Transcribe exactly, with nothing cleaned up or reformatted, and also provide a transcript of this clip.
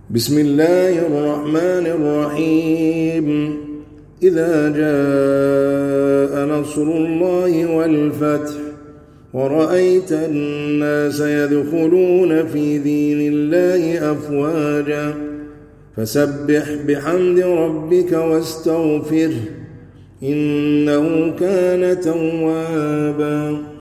بسم الله الرحمن الرحيم إذا جاء نصر الله والفتح ورأيت الناس يدخلون في دين الله أفواجا فسبح بحمد ربك واستغفره إنه كان توابا.